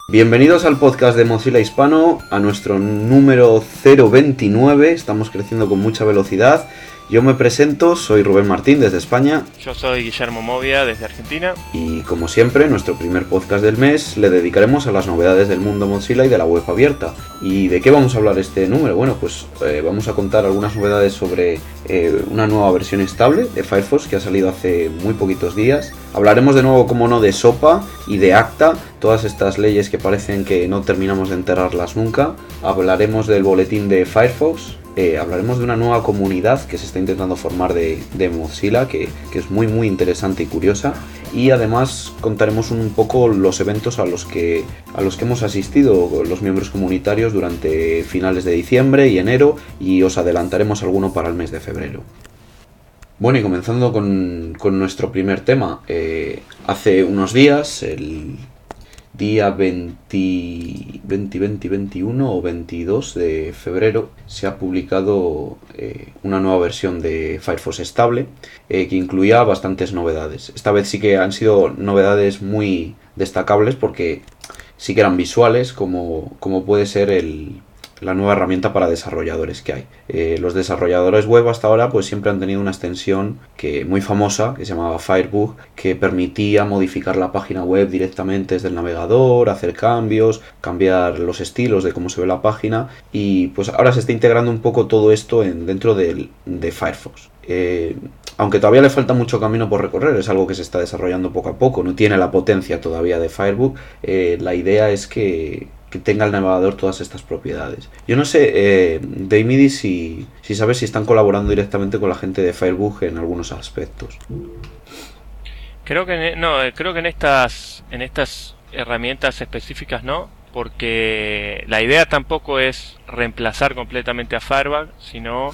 Bienvenidos al podcast de Mozilla Hispano, a nuestro número 029, estamos creciendo con mucha velocidad. Yo me presento, soy Rubén Martín desde España. Yo soy Guillermo Movia desde Argentina. Y como siempre, nuestro primer podcast del mes le dedicaremos a las novedades del mundo Mozilla y de la web abierta. ¿Y de qué vamos a hablar este número? Bueno, pues vamos a contar algunas novedades sobre una nueva versión estable de Firefox que ha salido hace muy poquitos días. Hablaremos de nuevo, como no, de SOPA y de ACTA, todas estas leyes que parecen que no terminamos de enterrarlas nunca. Hablaremos del boletín de Firefox. Hablaremos de una nueva comunidad que se está intentando formar de Mozilla, que es muy interesante y curiosa, y además contaremos un poco los eventos a los que hemos asistido los miembros comunitarios durante finales de diciembre y enero, y os adelantaremos alguno para el mes de febrero. Bueno, y comenzando con nuestro primer tema, hace unos días, el día 21 o 22 de febrero se ha publicado una nueva versión de Firefox estable que incluía bastantes novedades. Esta vez sí que han sido novedades muy destacables porque sí que eran visuales, como puede ser la nueva herramienta para desarrolladores que hay. Los desarrolladores web hasta ahora pues siempre han tenido una extensión muy famosa que se llamaba Firebug, que permitía modificar la página web directamente desde el navegador, hacer cambios, cambiar los estilos de cómo se ve la página, y pues ahora se está integrando un poco todo esto dentro de Firefox. Aunque todavía le falta mucho camino por recorrer, es algo que se está desarrollando poco a poco, no tiene la potencia todavía de Firebug. La idea es que tenga el navegador todas estas propiedades. Yo no sé, Daimidi, si sabes si están colaborando directamente con la gente de Firebug en algunos aspectos. Creo que en estas herramientas específicas no, porque la idea tampoco es reemplazar completamente a Firebug, sino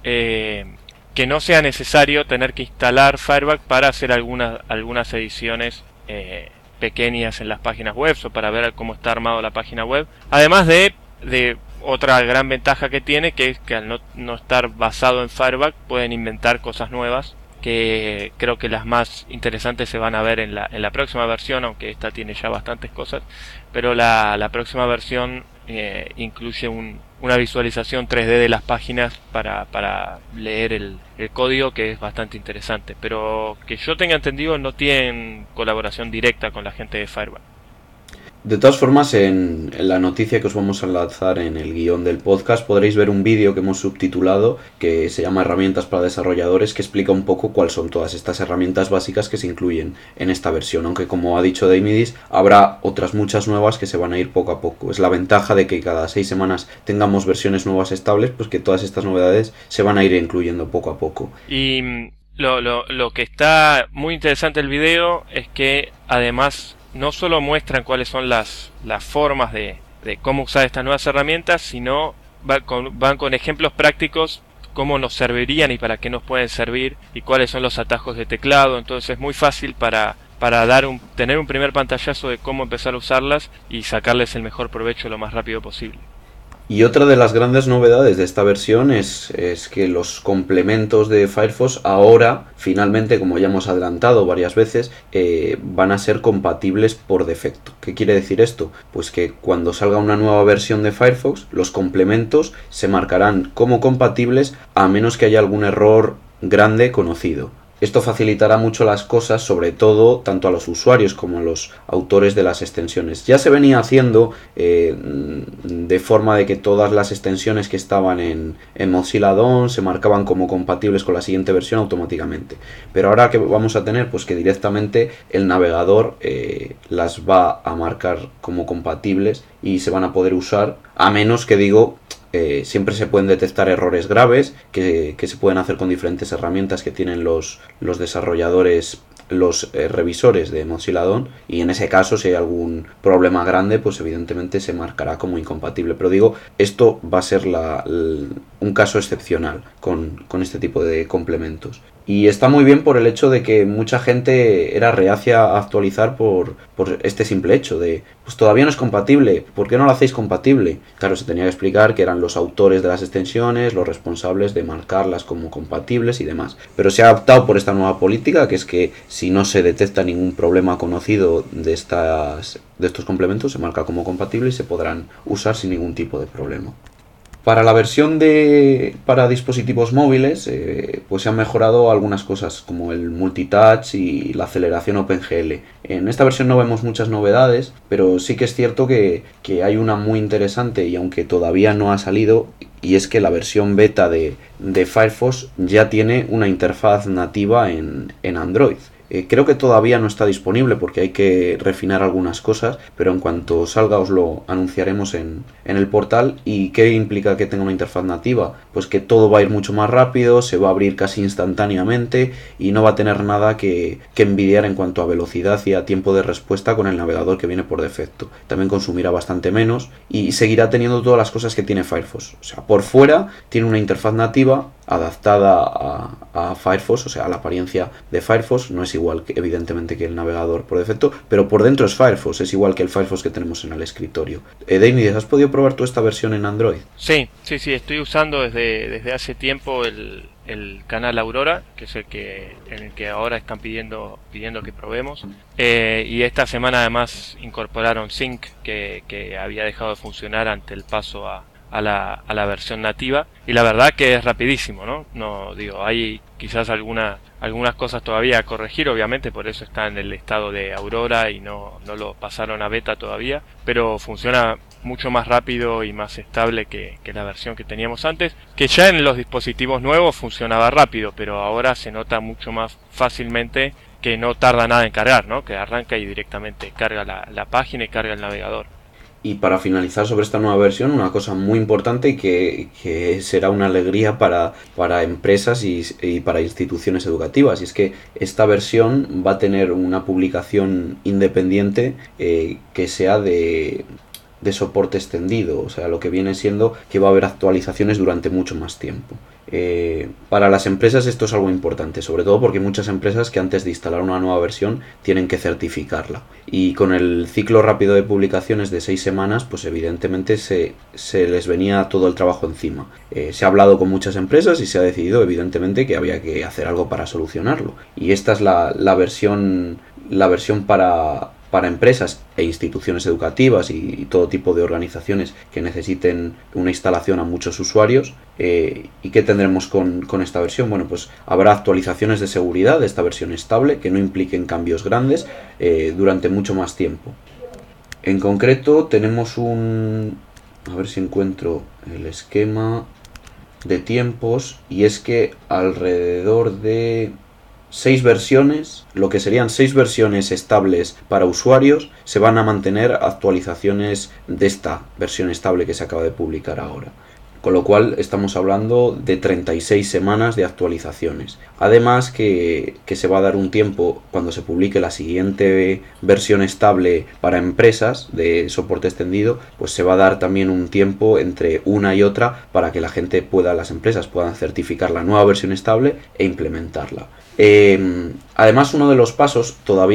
que no sea necesario tener que instalar Firebug para hacer algunas ediciones pequeñas en las páginas web o para ver cómo está armado la página web. Además de otra gran ventaja que tiene, que es que al no estar basado en Firebug pueden inventar cosas nuevas, que creo que las más interesantes se van a ver en la próxima versión, aunque esta tiene ya bastantes cosas, pero la próxima versión incluye una visualización 3D de las páginas para leer el código, que es bastante interesante, pero que yo tenga entendido no tienen colaboración directa con la gente de Firebug. De todas formas, en la noticia que os vamos a lanzar en el guión del podcast podréis ver un vídeo que hemos subtitulado que se llama Herramientas para desarrolladores, que explica un poco cuáles son todas estas herramientas básicas que se incluyen en esta versión, aunque como ha dicho Daimidis, habrá otras muchas nuevas que se van a ir poco a poco. Es la ventaja de que cada 6 semanas tengamos versiones nuevas estables, pues que todas estas novedades se van a ir incluyendo poco a poco. Y lo que está muy interesante el video es que además no solo muestran cuáles son las formas de cómo usar estas nuevas herramientas, sino van con ejemplos prácticos, cómo nos servirían y para qué nos pueden servir, y cuáles son los atajos de teclado. Entonces es muy fácil para tener un primer pantallazo de cómo empezar a usarlas y sacarles el mejor provecho lo más rápido posible. Y otra de las grandes novedades de esta versión es que los complementos de Firefox ahora, finalmente, como ya hemos adelantado varias veces, van a ser compatibles por defecto. ¿Qué quiere decir esto? Pues que cuando salga una nueva versión de Firefox, los complementos se marcarán como compatibles a menos que haya algún error grande conocido. Esto facilitará mucho las cosas, sobre todo tanto a los usuarios como a los autores de las extensiones. Ya se venía haciendo de forma de que todas las extensiones que estaban en Mozilla Add-on se marcaban como compatibles con la siguiente versión automáticamente. Pero ahora que vamos a tener, pues que directamente el navegador las va a marcar como compatibles y se van a poder usar, a menos que siempre se pueden detectar errores graves que se pueden hacer con diferentes herramientas que tienen los desarrolladores, los revisores de Mozilla Add-on, y en ese caso, si hay algún problema grande, pues evidentemente se marcará como incompatible. Pero esto va a ser un caso excepcional con este tipo de complementos. Y está muy bien por el hecho de que mucha gente era reacia a actualizar por este simple hecho de, pues todavía no es compatible, ¿por qué no lo hacéis compatible? Claro, se tenía que explicar que eran los autores de las extensiones los responsables de marcarlas como compatibles y demás. Pero se ha optado por esta nueva política, que es que si no se detecta ningún problema conocido de estos complementos, se marca como compatible y se podrán usar sin ningún tipo de problema. Para la versión para dispositivos móviles, pues se han mejorado algunas cosas como el multitouch y la aceleración OpenGL. En esta versión no vemos muchas novedades, pero sí que es cierto que hay una muy interesante y aunque todavía no ha salido, y es que la versión beta de Firefox ya tiene una interfaz nativa en Android. Creo que todavía no está disponible porque hay que refinar algunas cosas, pero en cuanto salga os lo anunciaremos en el portal. ¿Y qué implica que tenga una interfaz nativa? Pues que todo va a ir mucho más rápido, se va a abrir casi instantáneamente y no va a tener nada que envidiar en cuanto a velocidad y a tiempo de respuesta con el navegador que viene por defecto. También consumirá bastante menos y seguirá teniendo todas las cosas que tiene Firefox. O sea, por fuera tiene una interfaz nativa adaptada a Firefox, o sea, a la apariencia de Firefox. No es igual que, evidentemente, que el navegador por defecto, pero por dentro es Firefox, es igual que el Firefox que tenemos en el escritorio. Damides, ¿has podido probar tú esta versión en Android? Sí, estoy usando desde hace tiempo el canal Aurora, que es en el que ahora están pidiendo que probemos. Y esta semana además incorporaron Sync, que había dejado de funcionar ante el paso a la versión nativa, y la verdad que es rapidísimo, ¿no? No digo, hay quizás algunas cosas todavía a corregir, obviamente, por eso está en el estado de Aurora y no lo pasaron a beta todavía, pero funciona mucho más rápido y más estable que la versión que teníamos antes, que ya en los dispositivos nuevos funcionaba rápido, pero ahora se nota mucho más fácilmente que no tarda nada en cargar, ¿no? Que arranca y directamente carga la página y carga el navegador. Y para finalizar sobre esta nueva versión, una cosa muy importante y que será una alegría para empresas y para instituciones educativas, y es que esta versión va a tener una publicación independiente que sea de soporte extendido, o sea, lo que viene siendo que va a haber actualizaciones durante mucho más tiempo. Para las empresas esto es algo importante, sobre todo porque hay muchas empresas que antes de instalar una nueva versión tienen que certificarla. Y con el ciclo rápido de publicaciones de 6 semanas, pues evidentemente se les venía todo el trabajo encima. Se ha hablado con muchas empresas y se ha decidido evidentemente que había que hacer algo para solucionarlo. Y esta es la versión para empresas e instituciones educativas y todo tipo de organizaciones que necesiten una instalación a muchos usuarios. ¿Y qué tendremos con esta versión? Bueno, pues habrá actualizaciones de seguridad de esta versión estable que no impliquen cambios grandes durante mucho más tiempo. En concreto tenemos a ver si encuentro el esquema de tiempos, y es que alrededor de 6 versiones, lo que serían 6 versiones estables para usuarios, se van a mantener actualizaciones de esta versión estable que se acaba de publicar ahora. Con lo cual estamos hablando de 36 semanas de actualizaciones. Además que se va a dar un tiempo cuando se publique la siguiente versión estable para empresas de soporte extendido, pues se va a dar también un tiempo entre una y otra para que las empresas puedan certificar la nueva versión estable e implementarla. Además, uno de los pasos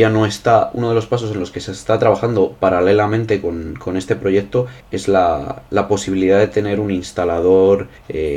en los que se está trabajando paralelamente con este proyecto es la posibilidad de tener un instalador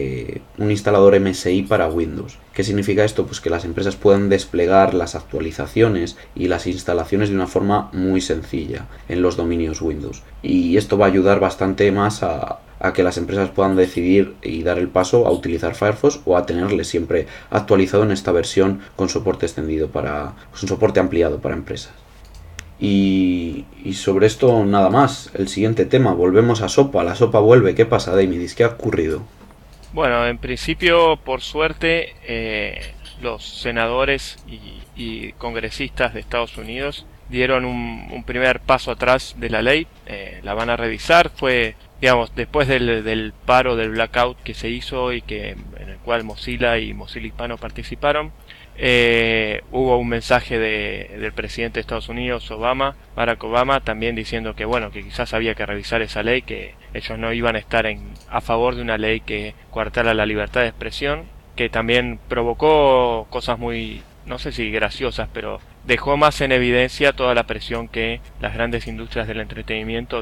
MSI para Windows. ¿Qué significa esto? Pues que las empresas puedan desplegar las actualizaciones y las instalaciones de una forma muy sencilla en los dominios Windows. Y esto va a ayudar bastante más a que las empresas puedan decidir y dar el paso a utilizar Firefox o a tenerle siempre actualizado en esta versión con soporte extendido con soporte ampliado para empresas. Y sobre esto nada más. El siguiente tema, volvemos a SOPA. La SOPA vuelve. ¿Qué pasa, Damidis? ¿Qué ha ocurrido? Bueno, en principio, por suerte, los senadores y congresistas de Estados Unidos dieron un primer paso atrás de la ley. La van a revisar. Fue, digamos, después del paro del blackout que se hizo y en el cual Mozilla y Mozilla Hispano participaron. Hubo un mensaje del presidente de Estados Unidos, Barack Obama, también diciendo que que quizás había que revisar esa ley, que ellos no iban a estar a favor de una ley que coartara la libertad de expresión, que también provocó cosas muy, no sé si graciosas, pero dejó más en evidencia toda la presión que las grandes industrias del entretenimiento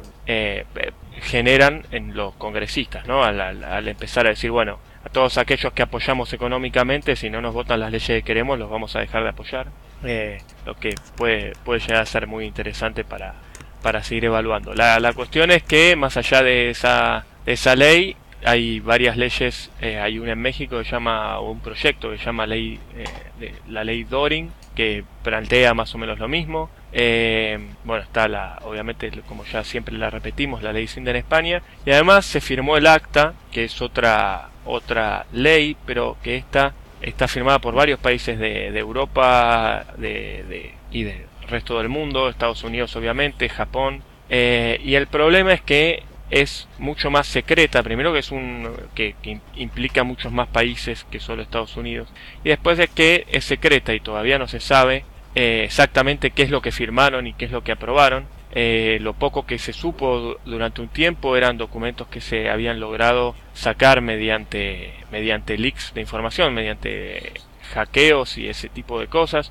generan en los congresistas, ¿no? Al empezar a decir, bueno, a todos aquellos que apoyamos económicamente, si no nos votan las leyes que queremos, los vamos a dejar de apoyar. Lo que puede llegar a ser muy interesante para seguir evaluando. La cuestión es que, más allá de esa ley, hay varias leyes. Hay una en México que llama, un proyecto que se llama la ley Doring, que plantea más o menos lo mismo. Bueno, está obviamente, como ya siempre la repetimos, la ley Cindy en España, y además se firmó el ACTA, que es otra ley, pero que está firmada por varios países de Europa y del resto del mundo, Estados Unidos obviamente, Japón, y el problema es que es mucho más secreta. Primero que que implica muchos más países que solo Estados Unidos, y después de que es secreta y todavía no se sabe exactamente qué es lo que firmaron y qué es lo que aprobaron. Lo poco que se supo durante un tiempo eran documentos que se habían logrado sacar mediante leaks de información, mediante hackeos y ese tipo de cosas,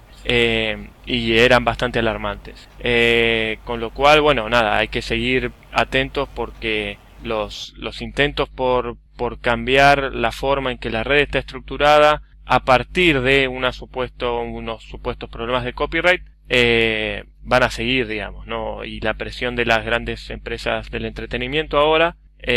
y eran bastante alarmantes. Con lo cual, bueno, nada, hay que seguir atentos porque los intentos por cambiar la forma en que la red está estructurada a partir de unos supuestos problemas de copyright van a seguir, digamos, ¿no? Y la presión de las grandes empresas del entretenimiento ahora,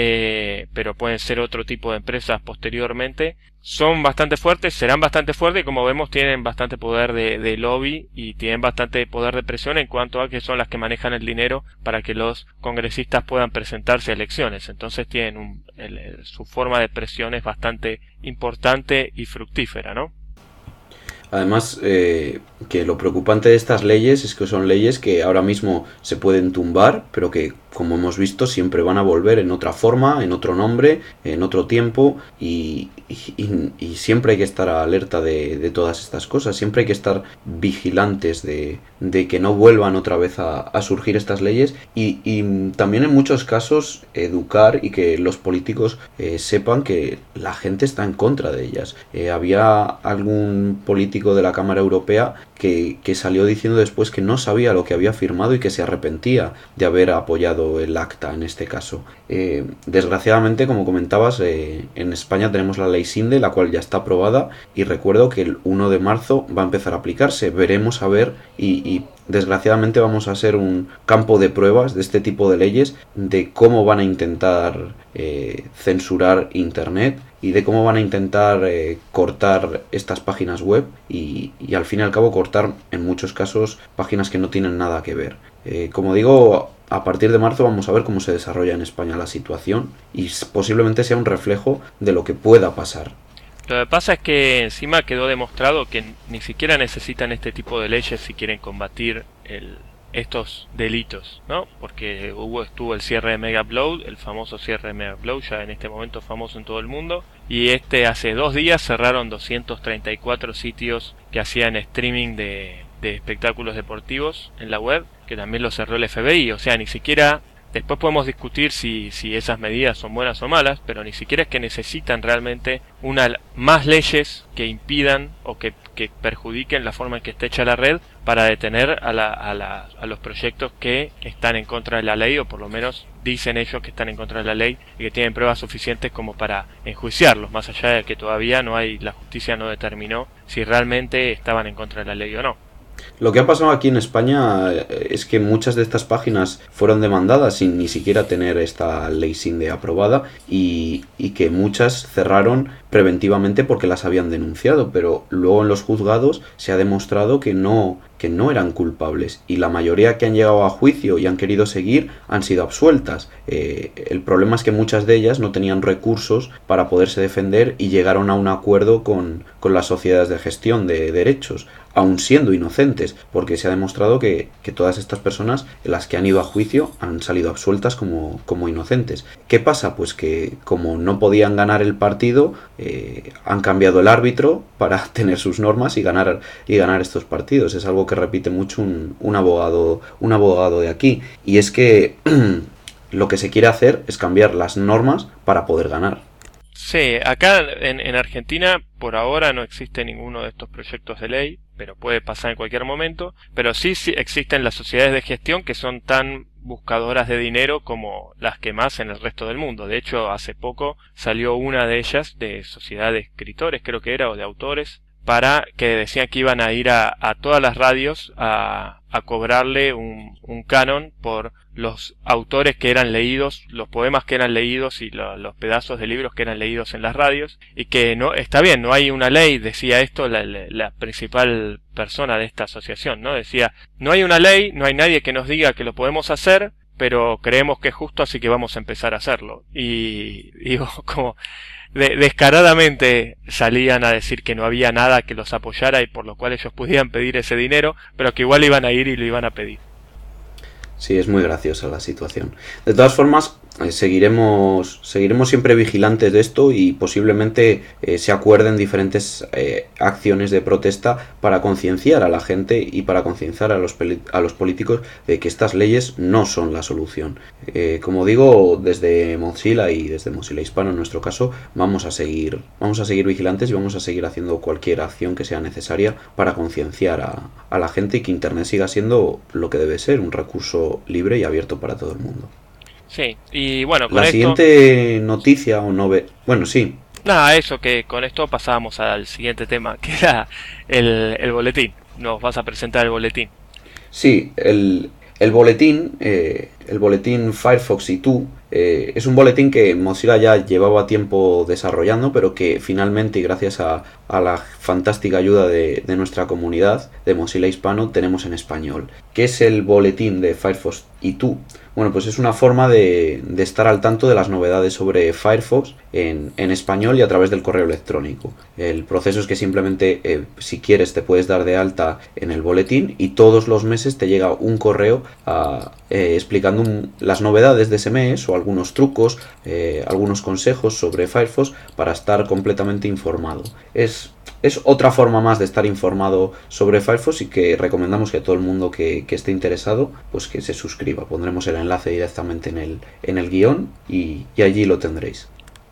pero pueden ser otro tipo de empresas posteriormente, son bastante fuertes, serán bastante fuertes, y como vemos tienen bastante poder de lobby y tienen bastante poder de presión en cuanto a que son las que manejan el dinero para que los congresistas puedan presentarse a elecciones. Entonces tienen su forma de presión es bastante importante y fructífera, ¿no? Además, que lo preocupante de estas leyes es que son leyes que ahora mismo se pueden tumbar, pero que, como hemos visto, siempre van a volver en otra forma, en otro nombre, en otro tiempo, y siempre hay que estar alerta de todas estas cosas, siempre hay que estar vigilantes de que no vuelvan otra vez a surgir estas leyes, y también en muchos casos educar y que los políticos sepan que la gente está en contra de ellas. Había algún político de la Cámara Europea que salió diciendo después que no sabía lo que había firmado y que se arrepentía de haber apoyado el ACTA en este caso. Desgraciadamente, como comentabas, en España tenemos la ley Sinde, la cual ya está aprobada, y recuerdo que el 1 de marzo va a empezar a aplicarse. Veremos a ver, y desgraciadamente vamos a ser un campo de pruebas de este tipo de leyes, de cómo van a intentar censurar Internet y de cómo van a intentar cortar estas páginas web y al fin y al cabo cortar en muchos casos páginas que no tienen nada que ver. Como digo, a partir de marzo vamos a ver cómo se desarrolla en España la situación y posiblemente sea un reflejo de lo que pueda pasar. Lo que pasa es que encima quedó demostrado que ni siquiera necesitan este tipo de leyes si quieren combatir estos delitos, ¿no? Porque estuvo el cierre de Mega Upload, el famoso cierre de Mega Upload, ya en este momento famoso en todo el mundo, y hace 2 días cerraron 234 sitios que hacían streaming de espectáculos deportivos en la web, que también lo cerró el FBI. O sea, ni siquiera, después podemos discutir si esas medidas son buenas o malas, pero ni siquiera es que necesitan realmente más leyes que impidan o que perjudiquen la forma en que está hecha la red para detener a los proyectos que están en contra de la ley, o por lo menos dicen ellos que están en contra de la ley y que tienen pruebas suficientes como para enjuiciarlos, más allá de que todavía la justicia no determinó si realmente estaban en contra de la ley o no. Lo que ha pasado aquí en España es que muchas de estas páginas fueron demandadas sin ni siquiera tener esta ley Sinde aprobada y que muchas cerraron preventivamente porque las habían denunciado, pero luego en los juzgados se ha demostrado que no eran culpables y la mayoría que han llegado a juicio y han querido seguir han sido absueltas. El problema es que muchas de ellas no tenían recursos para poderse defender y llegaron a un acuerdo con las sociedades de gestión de derechos, aun siendo inocentes, porque se ha demostrado que todas estas personas, las que han ido a juicio, han salido absueltas como inocentes. ¿Qué pasa? Pues que como no podían ganar el partido, han cambiado el árbitro para tener sus normas y ganar estos partidos. Es algo que repite mucho un abogado de aquí, y es que lo que se quiere hacer es cambiar las normas para poder ganar. Sí, acá en Argentina por ahora no existe ninguno de estos proyectos de ley, pero puede pasar en cualquier momento. Pero sí existen las sociedades de gestión que son tan buscadoras de dinero como las que más en el resto del mundo. De hecho, hace poco salió una de ellas de sociedad de escritores, creo que era, o de autores, para que decían que iban a ir a todas las radios a cobrarle un canon por los autores que eran leídos, los poemas que eran leídos y los pedazos de libros que eran leídos en las radios, y que no está bien, no hay una ley, decía esto la principal persona de esta asociación, ¿no? Decía, no hay una ley, no hay nadie que nos diga que lo podemos hacer, pero creemos que es justo, así que vamos a empezar a hacerlo. Y digo, como descaradamente salían a decir que no había nada que los apoyara y por lo cual ellos pudieran pedir ese dinero, pero que igual iban a ir y lo iban a pedir. Sí, es muy graciosa la situación. De todas formas, seguiremos siempre vigilantes de esto y posiblemente se acuerden diferentes acciones de protesta para concienciar a la gente y para concienciar a los políticos de que estas leyes no son la solución. Como digo, desde Mozilla y desde Mozilla Hispano en nuestro caso, vamos a seguir vigilantes y vamos a seguir haciendo cualquier acción que sea necesaria para concienciar a la gente y que Internet siga siendo lo que debe ser, un recurso libre y abierto para todo el mundo. Sí, y bueno, con la siguiente noticia o bueno, sí. Nada, eso, que con esto pasábamos al siguiente tema, que era el boletín. Nos vas a presentar el boletín. Sí, el boletín Firefox y tú es un boletín que Mozilla ya llevaba tiempo desarrollando, pero que finalmente, y gracias a la fantástica ayuda de nuestra comunidad de Mozilla Hispano, tenemos en español. ¿Qué es el boletín de Firefox y tú? Bueno, pues es una forma de estar al tanto de las novedades sobre Firefox en español y a través del correo electrónico. El proceso es que simplemente, si quieres, te puedes dar de alta en el boletín y todos los meses te llega un correo explicando las novedades de ese mes o algunos trucos, algunos consejos sobre Firefox para estar completamente informado. Es otra forma más de estar informado sobre Firefox y que recomendamos que todo el mundo que esté interesado, pues que se suscriba. Pondremos el enlace directamente en el guión y allí lo tendréis.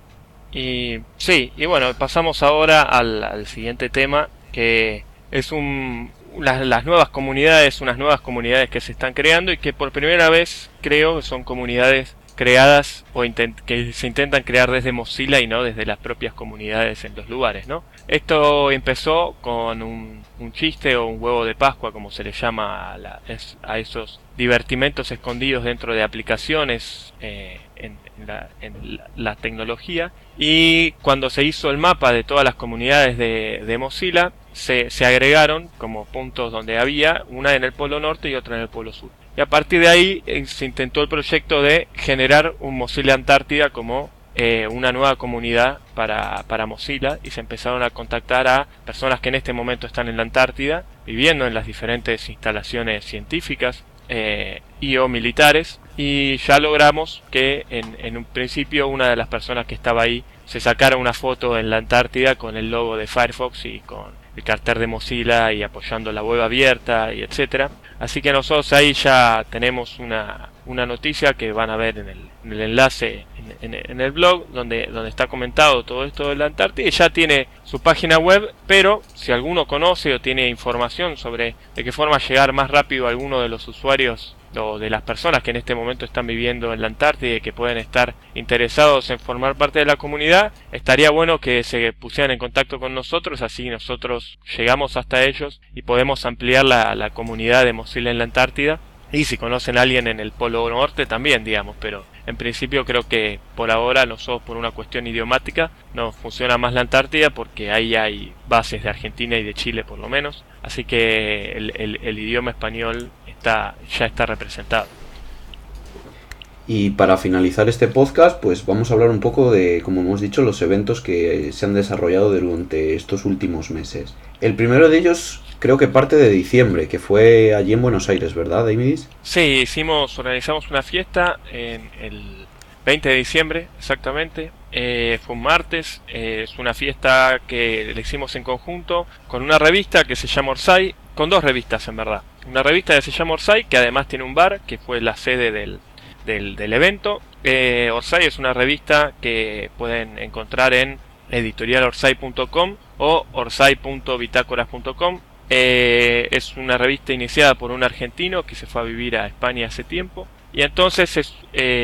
Y sí, y bueno, pasamos ahora al siguiente tema, que es las nuevas comunidades, unas nuevas comunidades que se están creando y que por primera vez creo que son comunidades creadas o que se intentan crear desde Mozilla y no desde las propias comunidades en los lugares, ¿no? Esto empezó con un chiste o un huevo de Pascua, como se le llama a esos divertimentos escondidos dentro de aplicaciones en la tecnología, y cuando se hizo el mapa de todas las comunidades de Mozilla, se agregaron como puntos donde había una en el polo norte y otra en el polo sur. Y a partir de ahí se intentó el proyecto de generar un Mozilla Antártida como una nueva comunidad para Mozilla, y se empezaron a contactar a personas que en este momento están en la Antártida, viviendo en las diferentes instalaciones científicas y o militares, y ya logramos que en un principio una de las personas que estaba ahí se sacara una foto en la Antártida con el logo de Firefox y con el cartel de Mozilla y apoyando la web abierta y etcétera. Así que nosotros ahí ya tenemos una noticia que van a ver en el enlace en el blog donde está comentado todo esto de la Antártida, y ya tiene su página web, pero si alguno conoce o tiene información sobre de qué forma llegar más rápido a alguno de los usuarios o de las personas que en este momento están viviendo en la Antártida y que pueden estar interesados en formar parte de la comunidad, estaría bueno que se pusieran en contacto con nosotros, así nosotros llegamos hasta ellos y podemos ampliar la comunidad de Mozilla en la Antártida. Y si conocen a alguien en el Polo Norte también, digamos, pero en principio creo que por ahora nosotros, por una cuestión idiomática, nos funciona más la Antártida porque ahí hay bases de Argentina y de Chile por lo menos, así que el idioma español ya está representado. Y para finalizar este podcast, pues vamos a hablar un poco de, como hemos dicho, los eventos que se han desarrollado durante estos últimos meses. El primero de ellos creo que parte de diciembre, que fue allí en Buenos Aires, ¿verdad, Davidis? Sí, organizamos una fiesta en el 20 de diciembre, exactamente. Fue un martes, es una fiesta que le hicimos en conjunto con una revista que se llama Orsay, con dos revistas en verdad. Una revista que se llama Orsay, que además tiene un bar, que fue la sede del evento, Orsay es una revista que pueden encontrar en editorialorsay.com o orsay.bitácoras.com. Es una revista iniciada por un argentino que se fue a vivir a España hace tiempo, y entonces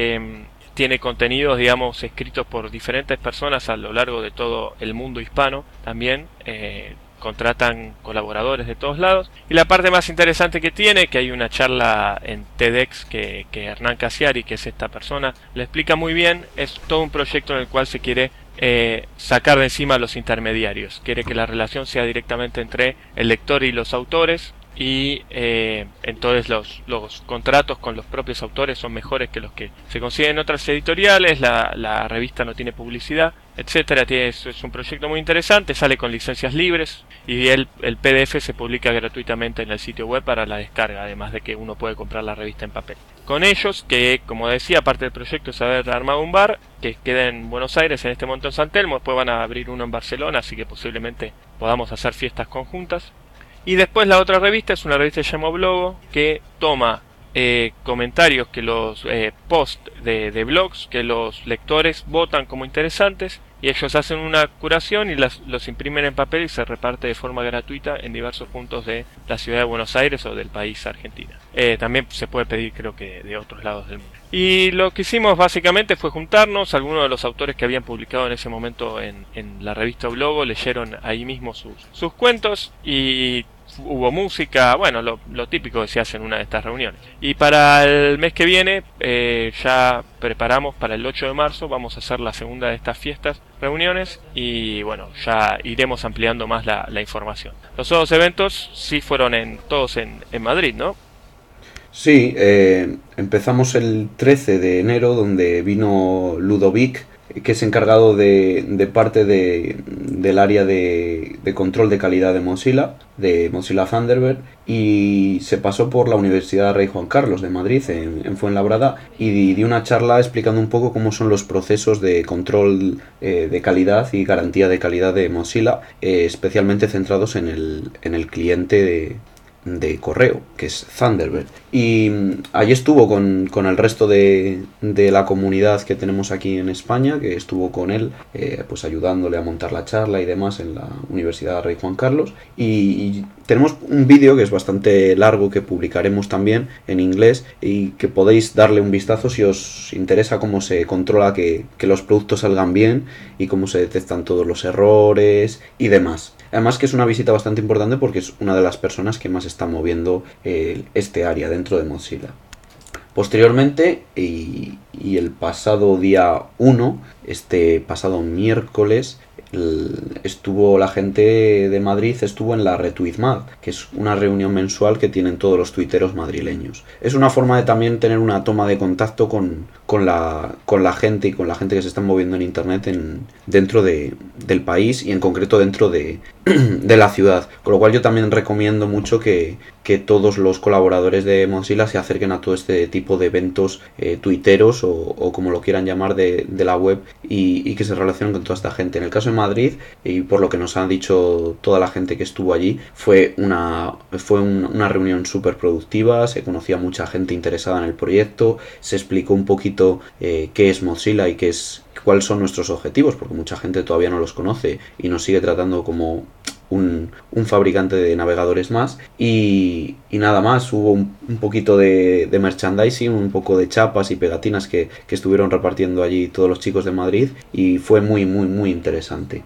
tiene contenidos, digamos, escritos por diferentes personas a lo largo de todo el mundo hispano. También contratan colaboradores de todos lados. Y la parte más interesante que tiene, que hay una charla en TEDx que Hernán Casiari, que es esta persona, le explica muy bien. Es todo un proyecto en el cual se quiere sacar de encima a los intermediarios. Quiere que la relación sea directamente entre el lector y los autores, y entonces los contratos con los propios autores son mejores que los que se consiguen en otras editoriales. La revista no tiene publicidad, etcétera. Es un proyecto muy interesante, sale con licencias libres, y el PDF se publica gratuitamente en el sitio web para la descarga, además de que uno puede comprar la revista en papel. Con ellos, que como decía, parte del proyecto es haber armado un bar que queda en Buenos Aires, en este momento en San Telmo. Después van a abrir uno en Barcelona, así que posiblemente podamos hacer fiestas conjuntas. Y después la otra revista es una revista llamada Blogo, que toma comentarios, que los posts de blogs que los lectores votan como interesantes, y ellos hacen una curación y los imprimen en papel y se reparte de forma gratuita en diversos puntos de la ciudad de Buenos Aires o del país Argentina. También se puede pedir, creo que de otros lados del mundo. Y lo que hicimos básicamente fue juntarnos. Algunos de los autores que habían publicado en ese momento en la revista Blogo leyeron ahí mismo sus cuentos, y hubo música, bueno, lo típico que se hace en una de estas reuniones. Y para el mes que viene ya preparamos para el 8 de marzo, vamos a hacer la segunda de estas fiestas, reuniones, y bueno, ya iremos ampliando más la información. Los otros eventos sí fueron todos en Madrid, ¿no? Sí, empezamos el 13 de enero, donde vino Ludovic, que es encargado de parte del área de control de calidad de Mozilla Thunderbird, y se pasó por la Universidad Rey Juan Carlos de Madrid, en Fuenlabrada, y dio una charla explicando un poco cómo son los procesos de control de calidad y garantía de calidad de Mozilla, especialmente centrados en el cliente de correo, que es Thunderbird. Y allí estuvo con el resto de la comunidad que tenemos aquí en España, que estuvo con él pues ayudándole a montar la charla y demás en la Universidad Rey Juan Carlos. Y tenemos un vídeo que es bastante largo, que publicaremos también en inglés, y que podéis darle un vistazo si os interesa cómo se controla que los productos salgan bien y cómo se detectan todos los errores y demás. Además que es una visita bastante importante porque es una de las personas que más está moviendo este área dentro de Mozilla. Posteriormente, y el pasado día 1, este pasado miércoles, estuvo la gente de Madrid, estuvo en la Retweetmag, que es una reunión mensual que tienen todos los tuiteros madrileños. Es una forma de también tener una toma de contacto con la gente, y con la gente que se está moviendo en internet dentro del país, y en concreto dentro de la ciudad. Con lo cual yo también recomiendo mucho que todos los colaboradores de Mozilla se acerquen a todo este tipo de eventos tuiteros, o como lo quieran llamar, de la web, y que se relacionen con toda esta gente. En el caso de Madrid, y por lo que nos han dicho toda la gente que estuvo allí, fue una reunión súper productiva. Se conocía mucha gente interesada en el proyecto, se explicó un poquito qué es Mozilla y cuáles son nuestros objetivos, porque mucha gente todavía no los conoce y nos sigue tratando como un fabricante de navegadores más. Y nada más, hubo un poquito de merchandising, un poco de chapas y pegatinas que estuvieron repartiendo allí todos los chicos de Madrid, y fue muy muy muy interesante.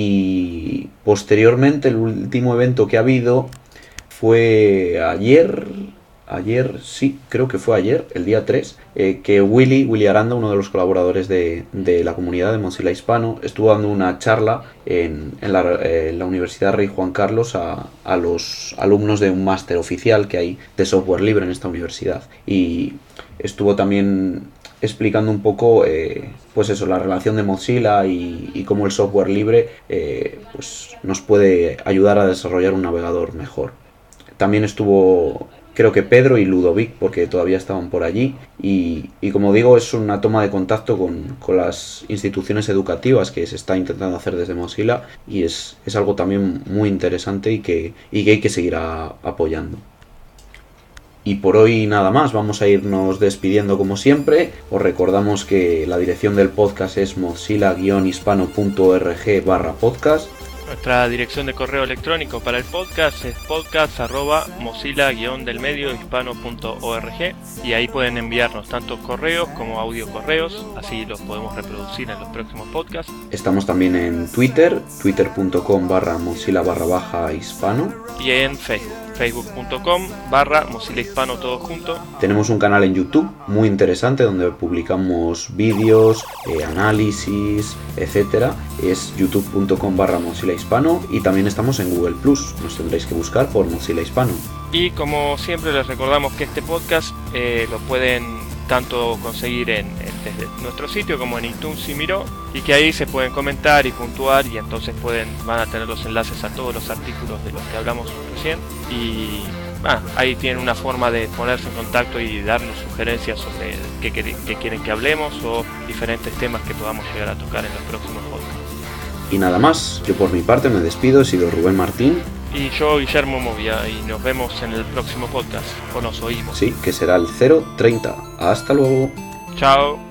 Y posteriormente, el último evento que ha habido fue ayer, sí, creo que fue ayer, el día 3, que Willy Aranda, uno de los colaboradores de la comunidad de Mozilla Hispano, estuvo dando una charla en la Universidad Rey Juan Carlos a los alumnos de un máster oficial que hay de software libre en esta universidad. Y estuvo también explicando un poco pues eso, la relación de Mozilla y cómo el software libre pues nos puede ayudar a desarrollar un navegador mejor. También estuvo, creo que Pedro y Ludovic, porque todavía estaban por allí, y como digo, es una toma de contacto con las instituciones educativas que se está intentando hacer desde Mozilla, y es algo también muy interesante y que hay que seguir apoyando. Y por hoy nada más, vamos a irnos despidiendo como siempre. Os recordamos que la dirección del podcast es mozilla-hispano.org/podcast. Nuestra dirección de correo electrónico para el podcast es podcast@mozilla-delmediohispano.org y ahí pueden enviarnos tanto correos como audio correos, así los podemos reproducir en los próximos podcasts. Estamos también en Twitter, twitter.com/mozilla_hispano y en Facebook, facebook.com/Mozilla Hispano todo junto. Tenemos un canal en YouTube muy interesante donde publicamos vídeos, análisis, etcétera. Es youtube.com/Mozilla Hispano y también estamos en Google Plus. Nos tendréis que buscar por Mozilla Hispano. Y como siempre les recordamos que este podcast lo pueden tanto conseguir desde nuestro sitio como en iTunes y Miro, y que ahí se pueden comentar y puntuar, y entonces van a tener los enlaces a todos los artículos de los que hablamos recién, y ahí tienen una forma de ponerse en contacto y darnos sugerencias sobre qué quieren que hablemos o diferentes temas que podamos llegar a tocar en los próximos podcasts. Y nada más, yo por mi parte me despido, he sido Rubén Martín. Y yo, Guillermo Movia, y nos vemos en el próximo podcast, o nos oímos. Sí, que será el 030. Hasta luego. Chao.